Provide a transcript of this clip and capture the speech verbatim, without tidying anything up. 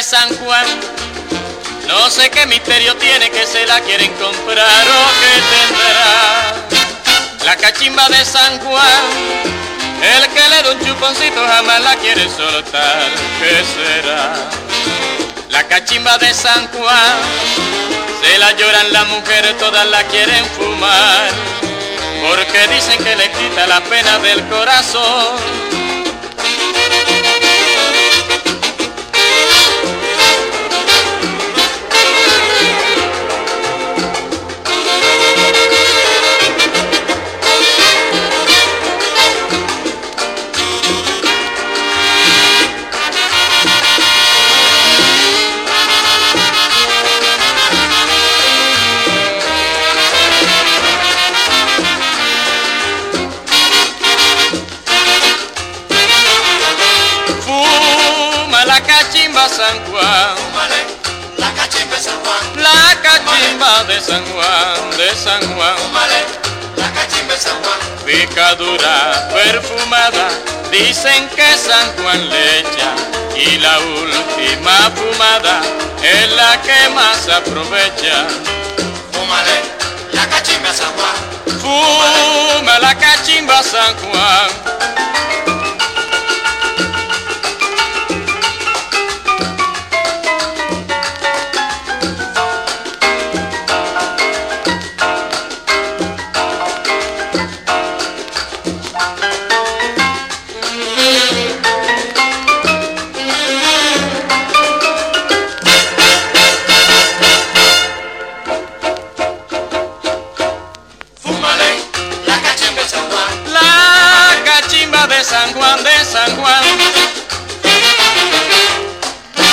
de San Juan, no sé qué misterio tiene que se la quieren comprar o que tendrá. La cachimba de San Juan, el que le da un chuponcito jamás la quiere soltar, ¿qué será? La cachimba de San Juan, se la lloran las mujeres, todas la quieren fumar, porque dicen que le quita la pena del corazón. La cachimba San Juan, Fúmale, la cachimba de San Juan, la cachimba de San Juan, de San Juan, fúmale, la cachimba de San Juan, picadura perfumada, dicen que San Juan le echa, y la última fumada es la que más aprovecha. fúmale, la cachimba de San Juan, Fuma la cachimba San Juan,